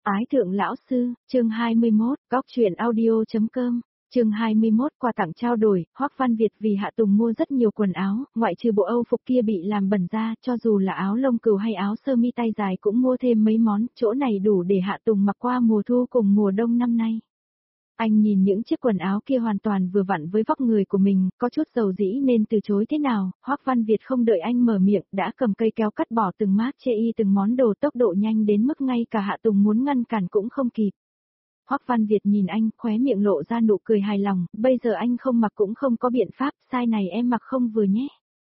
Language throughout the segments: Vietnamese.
Ái thượng lão sư, chương 21, góc truyện audio.com, chương 21 quà tặng trao đổi, Hoắc Văn Việt vì Hạ Tùng mua rất nhiều quần áo, ngoại trừ bộ Âu phục kia bị làm bẩn ra, cho dù là áo lông cừu hay áo sơ mi tay dài cũng mua thêm mấy món, chỗ này đủ để Hạ Tùng mặc qua mùa thu cùng mùa đông năm nay. Anh nhìn những chiếc quần áo kia hoàn toàn vừa vặn với vóc người của mình, có chút dầu dĩ nên từ chối thế nào, Hoắc Văn Việt không đợi anh mở miệng, đã cầm cây kéo cắt bỏ từng mác chê y từng món đồ tốc độ nhanh đến mức ngay cả Hạ Tùng muốn ngăn cản cũng không kịp. Hoắc Văn Việt nhìn anh, khóe miệng lộ ra nụ cười hài lòng, bây giờ anh không mặc cũng không có biện pháp, size này em mặc không vừa nhé.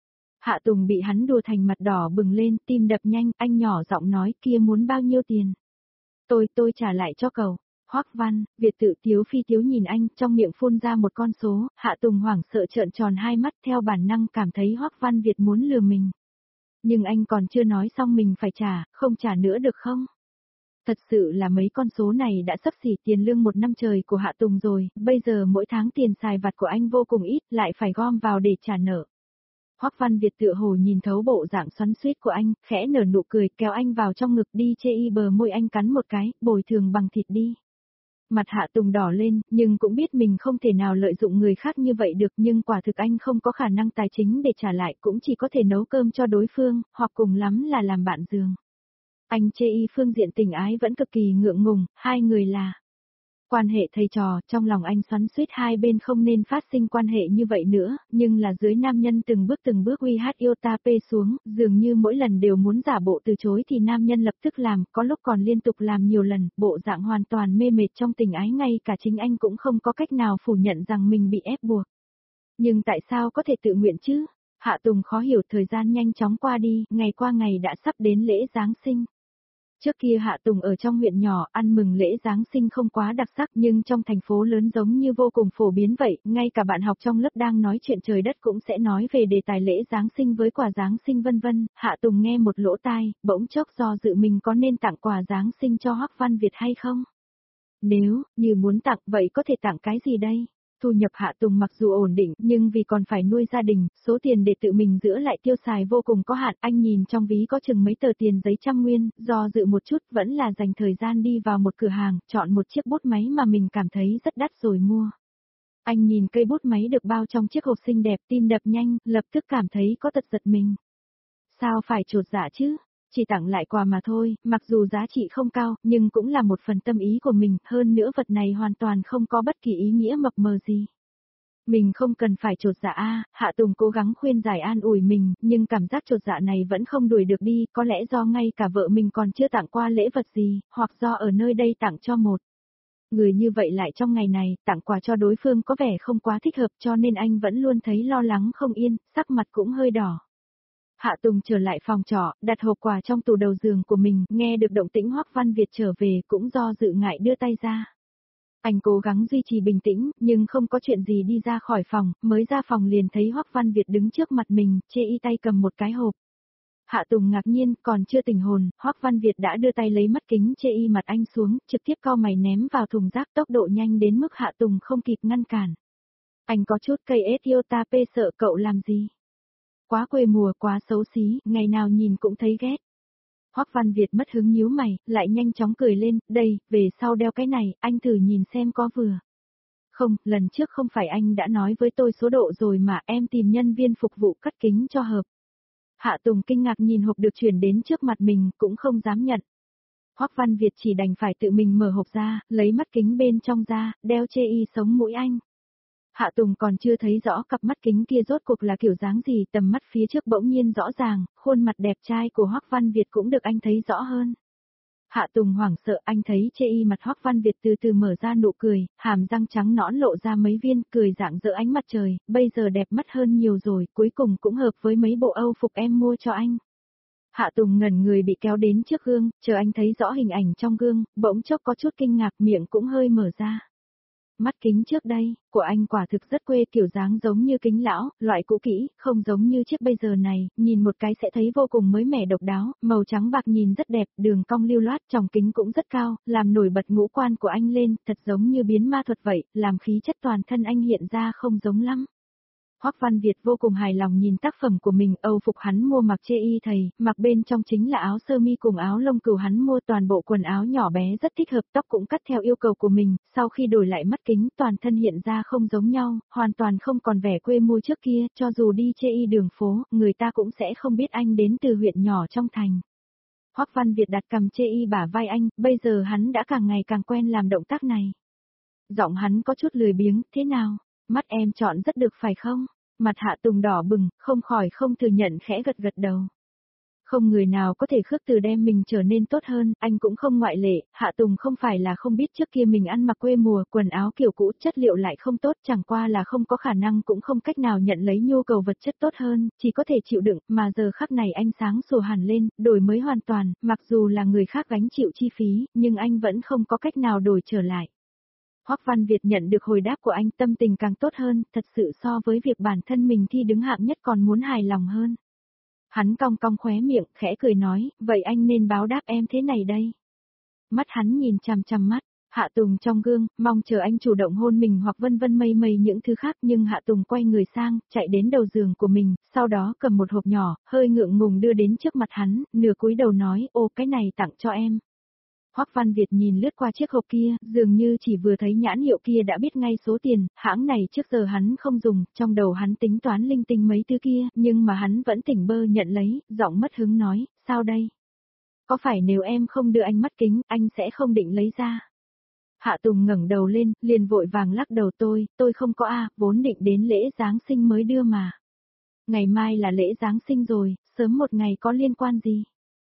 Hạ Tùng bị hắn đùa thành mặt đỏ bừng lên, tim đập nhanh, anh nhỏ giọng nói kia muốn bao nhiêu tiền. Tôi trả lại cho cậu. Hoắc Văn Việt tự tiếu phi tiếu nhìn anh, trong miệng phun ra một con số, Hạ Tùng hoảng sợ trợn tròn hai mắt theo bản năng cảm thấy Hoắc Văn Việt muốn lừa mình. Nhưng anh còn chưa nói xong mình phải trả, không trả nữa được không? Thật sự là mấy con số này đã xấp xỉ tiền lương một năm trời của Hạ Tùng rồi, bây giờ mỗi tháng tiền xài vặt của anh vô cùng ít, lại phải gom vào để trả nợ. Hoắc Văn Việt tựa hồ nhìn thấu bộ dạng xoắn xuýt của anh, khẽ nở nụ cười, kéo anh vào trong ngực đi chê y bờ môi anh cắn một cái, bồi thường bằng thịt đi. Mặt Hạ Tùng đỏ lên, nhưng cũng biết mình không thể nào lợi dụng người khác như vậy được, nhưng quả thực anh không có khả năng tài chính để trả lại, cũng chỉ có thể nấu cơm cho đối phương, hoặc cùng lắm là làm bạn giường. Anh chê y phương diện tình ái vẫn cực kỳ ngượng ngùng, hai người là quan hệ thầy trò, trong lòng anh xoắn xuýt hai bên không nên phát sinh quan hệ như vậy nữa, nhưng là dưới nam nhân từng bước uy hát yêu ta pê xuống, dường như mỗi lần đều muốn giả bộ từ chối thì nam nhân lập tức làm, có lúc còn liên tục làm nhiều lần, bộ dạng hoàn toàn mê mệt trong tình ái, ngay cả chính anh cũng không có cách nào phủ nhận rằng mình bị ép buộc. Nhưng tại sao có thể tự nguyện chứ? Hạ Tùng khó hiểu, thời gian nhanh chóng qua đi, ngày qua ngày đã sắp đến lễ Giáng sinh. Trước kia Hạ Tùng ở trong huyện nhỏ ăn mừng lễ Giáng sinh không quá đặc sắc, nhưng trong thành phố lớn giống như vô cùng phổ biến vậy, ngay cả bạn học trong lớp đang nói chuyện trời đất cũng sẽ nói về đề tài lễ Giáng sinh với quà Giáng sinh vân vân. Hạ Tùng nghe một lỗ tai, bỗng chốc do dự mình có nên tặng quà Giáng sinh cho Hoắc Văn Việt hay không. Nếu như muốn tặng vậy có thể tặng cái gì đây? Thu nhập Hạ Tùng mặc dù ổn định, nhưng vì còn phải nuôi gia đình, số tiền để tự mình giữ lại tiêu xài vô cùng có hạn. Anh nhìn trong ví có chừng mấy tờ tiền giấy 100 nguyên, do dự một chút vẫn là dành thời gian đi vào một cửa hàng, chọn một chiếc bút máy mà mình cảm thấy rất đắt rồi mua. Anh nhìn cây bút máy được bao trong chiếc hộp xinh đẹp, tim đập nhanh, lập tức cảm thấy có tật giật mình. Sao phải chột dạ chứ? Chỉ tặng lại quà mà thôi, mặc dù giá trị không cao, nhưng cũng là một phần tâm ý của mình, hơn nữa vật này hoàn toàn không có bất kỳ ý nghĩa mập mờ gì. Mình không cần phải chột dạ a, Hạ Tùng cố gắng khuyên giải an ủi mình, nhưng cảm giác chột dạ này vẫn không đuổi được đi, có lẽ do ngay cả vợ mình còn chưa tặng qua lễ vật gì, hoặc do ở nơi đây tặng cho một người như vậy lại trong ngày này, tặng quà cho đối phương có vẻ không quá thích hợp, cho nên anh vẫn luôn thấy lo lắng không yên, sắc mặt cũng hơi đỏ. Hạ Tùng trở lại phòng trọ, đặt hộp quà trong tủ đầu giường của mình, nghe được động tĩnh Hoắc Văn Việt trở về cũng do dự ngại đưa tay ra. Anh cố gắng duy trì bình tĩnh, nhưng không có chuyện gì đi ra khỏi phòng, mới ra phòng liền thấy Hoắc Văn Việt đứng trước mặt mình, chê y tay cầm một cái hộp. Hạ Tùng ngạc nhiên, còn chưa tỉnh hồn, Hoắc Văn Việt đã đưa tay lấy mắt kính chê y mặt anh xuống, trực tiếp cau mày ném vào thùng rác, tốc độ nhanh đến mức Hạ Tùng không kịp ngăn cản. Anh có chút cây Idiota P sợ cậu làm gì? Quá quê mùa, quá xấu xí, ngày nào nhìn cũng thấy ghét. Hoắc Văn Việt mất hứng nhíu mày, lại nhanh chóng cười lên, đây, về sau đeo cái này, anh thử nhìn xem có vừa. Không, lần trước không phải anh đã nói với tôi số độ rồi mà, em tìm nhân viên phục vụ cắt kính cho hợp. Hạ Tùng kinh ngạc nhìn hộp được chuyển đến trước mặt mình, cũng không dám nhận. Hoắc Văn Việt chỉ đành phải tự mình mở hộp ra, lấy mắt kính bên trong ra, đeo chê y sống mũi anh. Hạ Tùng còn chưa thấy rõ cặp mắt kính kia rốt cuộc là kiểu dáng gì, tầm mắt phía trước bỗng nhiên rõ ràng, khuôn mặt đẹp trai của Hoắc Văn Việt cũng được anh thấy rõ hơn. Hạ Tùng hoảng sợ, anh thấy chê y mặt Hoắc Văn Việt từ từ mở ra nụ cười, hàm răng trắng nõn lộ ra mấy viên, cười rạng rỡ ánh mặt trời, bây giờ đẹp mắt hơn nhiều rồi, cuối cùng cũng hợp với mấy bộ Âu phục em mua cho anh. Hạ Tùng ngẩn người bị kéo đến trước gương, chờ anh thấy rõ hình ảnh trong gương, bỗng chốc có chút kinh ngạc, miệng cũng hơi mở ra. Mắt kính trước đây, của anh quả thực rất quê, kiểu dáng giống như kính lão, loại cũ kỹ, không giống như chiếc bây giờ này, nhìn một cái sẽ thấy vô cùng mới mẻ độc đáo, màu trắng bạc nhìn rất đẹp, đường cong lưu loát, tròng kính cũng rất cao, làm nổi bật ngũ quan của anh lên, thật giống như biến ma thuật vậy, làm khí chất toàn thân anh hiện ra không giống lắm. Hoắc Văn Việt vô cùng hài lòng nhìn tác phẩm của mình, Âu phục hắn mua mặc chê y thầy, mặc bên trong chính là áo sơ mi cùng áo lông cừu hắn mua toàn bộ quần áo nhỏ bé rất thích hợp, tóc cũng cắt theo yêu cầu của mình, sau khi đổi lại mắt kính toàn thân hiện ra không giống nhau, hoàn toàn không còn vẻ quê mùa trước kia, cho dù đi chê y đường phố, người ta cũng sẽ không biết anh đến từ huyện nhỏ trong thành. Hoắc Văn Việt đặt cầm chê y bả vai anh, bây giờ hắn đã càng ngày càng quen làm động tác này. Giọng hắn có chút lười biếng, thế nào? Mắt em chọn rất được phải không? Mặt Hạ Tùng đỏ bừng, không khỏi không thừa nhận khẽ gật gật đầu. Không người nào có thể khước từ đem mình trở nên tốt hơn, anh cũng không ngoại lệ, Hạ Tùng không phải là không biết trước kia mình ăn mặc quê mùa, quần áo kiểu cũ chất liệu lại không tốt, chẳng qua là không có khả năng cũng không cách nào nhận lấy nhu cầu vật chất tốt hơn, chỉ có thể chịu đựng, mà giờ khắc này anh sáng sủa hẳn lên, đổi mới hoàn toàn, mặc dù là người khác gánh chịu chi phí, nhưng anh vẫn không có cách nào đổi trở lại. Hoắc Văn Việt nhận được hồi đáp của anh, tâm tình càng tốt hơn, thật sự so với việc bản thân mình thi đứng hạng nhất còn muốn hài lòng hơn. Hắn cong cong khóe miệng, khẽ cười nói, vậy anh nên báo đáp em thế này đây. Mắt hắn nhìn chằm chằm mắt, Hạ Tùng trong gương, mong chờ anh chủ động hôn mình hoặc vân vân mây mây những thứ khác, nhưng Hạ Tùng quay người sang, chạy đến đầu giường của mình, sau đó cầm một hộp nhỏ, hơi ngượng ngùng đưa đến trước mặt hắn, nửa cúi đầu nói, ô cái này tặng cho em. Hoắc Văn Việt nhìn lướt qua chiếc hộp kia, dường như chỉ vừa thấy nhãn hiệu kia đã biết ngay số tiền, hãng này trước giờ hắn không dùng, trong đầu hắn tính toán linh tinh mấy thứ kia, nhưng mà hắn vẫn tỉnh bơ nhận lấy, giọng mất hứng nói, sao đây? Có phải nếu em không đưa anh mắt kính, anh sẽ không định lấy ra? Hạ Tùng ngẩng đầu lên, liền vội vàng lắc đầu tôi không có vốn định đến lễ Giáng sinh mới đưa mà. Ngày mai là lễ Giáng sinh rồi, sớm một ngày có liên quan gì?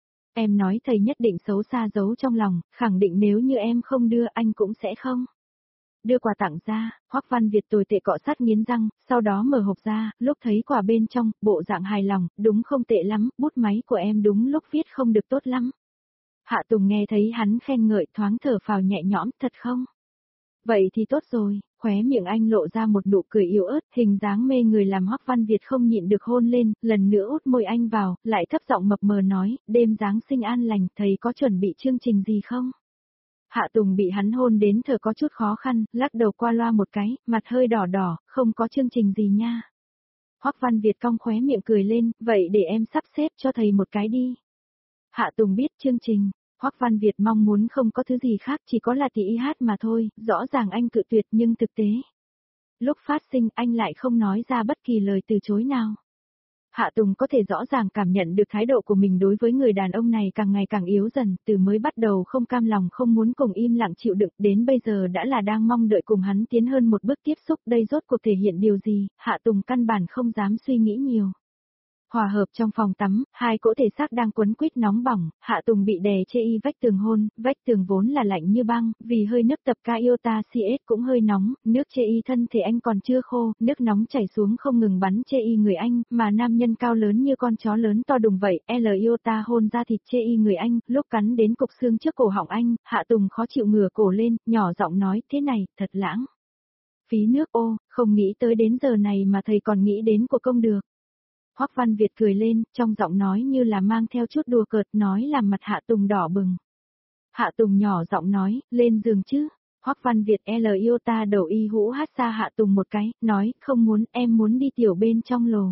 Em nói thầy nhất định xấu xa giấu trong lòng, khẳng định nếu như em không đưa anh cũng sẽ không. Đưa quà tặng ra, Hoắc Văn Việt tồi tệ cọ sát nghiến răng, sau đó mở hộp ra, lúc thấy quà bên trong, bộ dạng hài lòng, đúng không tệ lắm, bút máy của em đúng lúc viết không được tốt lắm. Hạ Tùng nghe thấy hắn khen ngợi thoáng thở phào nhẹ nhõm, thật không? Vậy thì tốt rồi, khóe miệng anh lộ ra một nụ cười yếu ớt, hình dáng mê người làm Hoắc Văn Việt không nhịn được hôn lên, lần nữa út môi anh vào, lại thấp giọng mập mờ nói, đêm Giáng sinh an lành, thầy có chuẩn bị chương trình gì không? Hạ Tùng bị hắn hôn đến thở có chút khó khăn, lắc đầu qua loa một cái, mặt hơi đỏ đỏ, không có chương trình gì nha. Hoắc Văn Việt cong khóe miệng cười lên, vậy để em sắp xếp cho thầy một cái đi. Hạ Tùng biết chương trình. Hoắc Văn Việt mong muốn không có thứ gì khác, chỉ có là thì hát mà thôi, rõ ràng anh cự tuyệt nhưng thực tế. Lúc phát sinh anh lại không nói ra bất kỳ lời từ chối nào. Hạ Tùng có thể rõ ràng cảm nhận được thái độ của mình đối với người đàn ông này càng ngày càng yếu dần, từ mới bắt đầu không cam lòng không muốn cùng im lặng chịu đựng, đến bây giờ đã là đang mong đợi cùng hắn tiến hơn một bước tiếp xúc, đây rốt cuộc thể hiện điều gì, Hạ Tùng căn bản không dám suy nghĩ nhiều. Hòa hợp trong phòng tắm, hai cỗ thể xác đang quấn quýt nóng bỏng, Hạ Tùng bị đè chê y vách tường hôn, vách tường vốn là lạnh như băng, vì hơi nước tập Iota CS cũng hơi nóng, nước chê y thân thể anh còn chưa khô, nước nóng chảy xuống không ngừng bắn chê y người anh, mà nam nhân cao lớn như con chó lớn to đùng vậy, Iota hôn ra thịt chê y người anh, lúc cắn đến cục xương trước cổ họng anh, Hạ Tùng khó chịu ngửa cổ lên, nhỏ giọng nói, thế này, thật lãng. Phí nước ô, không nghĩ tới đến giờ này mà thầy còn nghĩ đến của công được. Hoắc Văn Việt cười lên, trong giọng nói như là mang theo chút đùa cợt, nói làm mặt Hạ Tùng đỏ bừng. Hạ Tùng nhỏ giọng nói, lên giường chứ. Hoắc Văn Việt Iota đầu y hũ hát xa Hạ Tùng một cái, nói, không muốn, em muốn đi tiểu bên trong lồ.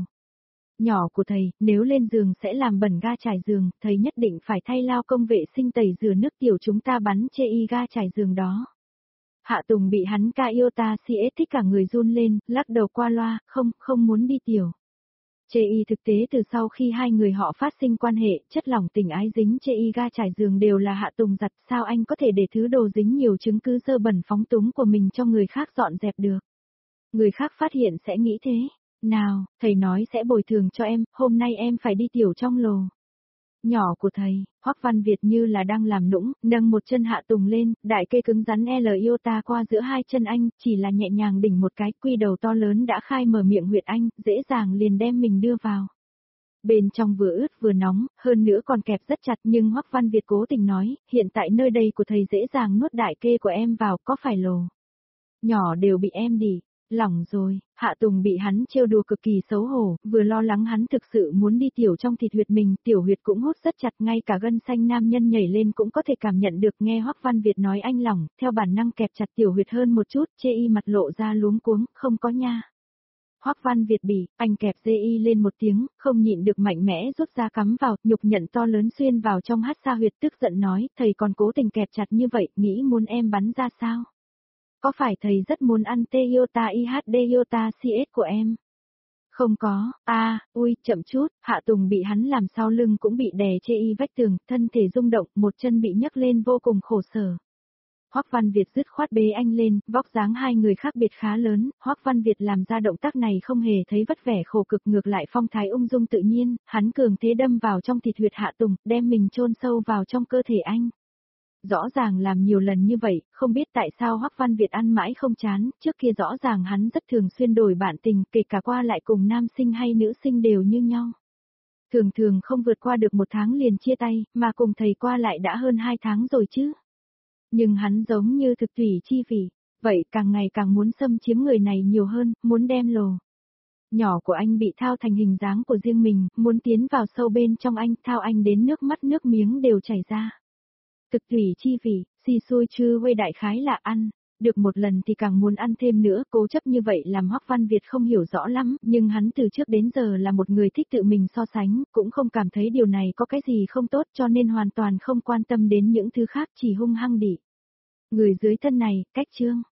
Nhỏ của thầy, nếu lên giường sẽ làm bẩn ga trải giường, thầy nhất định phải thay lao công vệ sinh tẩy rửa nước tiểu chúng ta bắn chê y ga trải giường đó. Hạ Tùng bị hắn Iota CS thích cả người run lên, lắc đầu qua loa, không muốn đi tiểu. Chê y thực tế từ sau khi hai người họ phát sinh quan hệ, chất lỏng tình ái dính chê y ga trải giường đều là Hạ Tùng giặt, sao anh có thể để thứ đồ dính nhiều chứng cứ dơ bẩn phóng túng của mình cho người khác dọn dẹp được. Người khác phát hiện sẽ nghĩ thế. Nào, thầy nói sẽ bồi thường cho em, hôm nay em phải đi tiểu trong lồ. Nhỏ của thầy, Hoắc Văn Việt như là đang làm nũng, nâng một chân Hạ Tùng lên, đại kê cứng rắn Iota qua giữa hai chân anh, chỉ là nhẹ nhàng đỉnh một cái, quy đầu to lớn đã khai mở miệng huyệt anh, dễ dàng liền đem mình đưa vào. Bên trong vừa ướt vừa nóng, hơn nữa còn kẹp rất chặt, nhưng Hoắc Văn Việt cố tình nói, hiện tại nơi đây của thầy dễ dàng nuốt đại kê của em vào, có phải lồ? Nhỏ đều bị em đỉ. Lỏng rồi, Hạ Tùng bị hắn trêu đùa cực kỳ xấu hổ, vừa lo lắng hắn thực sự muốn đi tiểu trong thịt huyệt mình, tiểu huyệt cũng hút rất chặt, ngay cả gân xanh nam nhân nhảy lên cũng có thể cảm nhận được, nghe Hoắc Văn Việt nói anh lỏng, theo bản năng kẹp chặt tiểu huyệt hơn một chút, chê y mặt lộ ra luống cuống, không có nha. Hoắc Văn Việt bỉ, anh kẹp dê y lên một tiếng, không nhịn được mạnh mẽ rút ra cắm vào, nhục nhận to lớn xuyên vào trong hát xa huyệt, tức giận nói, thầy còn cố tình kẹp chặt như vậy, nghĩ muốn em bắn ra sao? Có phải thầy rất muốn ăn Toyota IHD Iota CS của em? Không có, ui, chậm chút, Hạ Tùng bị hắn làm sau lưng cũng bị đè chê y vách tường, thân thể rung động, một chân bị nhấc lên vô cùng khổ sở. Hoắc Văn Việt dứt khoát bế anh lên, vóc dáng hai người khác biệt khá lớn, Hoắc Văn Việt làm ra động tác này không hề thấy vất vẻ khổ cực, ngược lại phong thái ung dung tự nhiên, hắn cường thế đâm vào trong thịt huyệt Hạ Tùng, đem mình chôn sâu vào trong cơ thể anh. Rõ ràng làm nhiều lần như vậy, không biết tại sao Hoắc Văn Việt ăn mãi không chán, trước kia rõ ràng hắn rất thường xuyên đổi bạn tình, kể cả qua lại cùng nam sinh hay nữ sinh đều như nhau. Thường thường không vượt qua được 1 tháng liền chia tay, mà cùng thầy qua lại đã hơn 2 tháng rồi chứ. Nhưng hắn giống như thực thủy chi vị, vậy càng ngày càng muốn xâm chiếm người này nhiều hơn, muốn đem lồ nhỏ của anh bị thao thành hình dáng của riêng mình, muốn tiến vào sâu bên trong anh, thao anh đến nước mắt nước miếng đều chảy ra. Thực thủy chi vị, si xui chư quay đại khái là ăn, được một lần thì càng muốn ăn thêm nữa, cố chấp như vậy làm Hoắc Văn Việt không hiểu rõ lắm, nhưng hắn từ trước đến giờ là một người thích tự mình so sánh, cũng không cảm thấy điều này có cái gì không tốt cho nên hoàn toàn không quan tâm đến những thứ khác, chỉ hung hăng đỉ. Người dưới thân này, cách chương.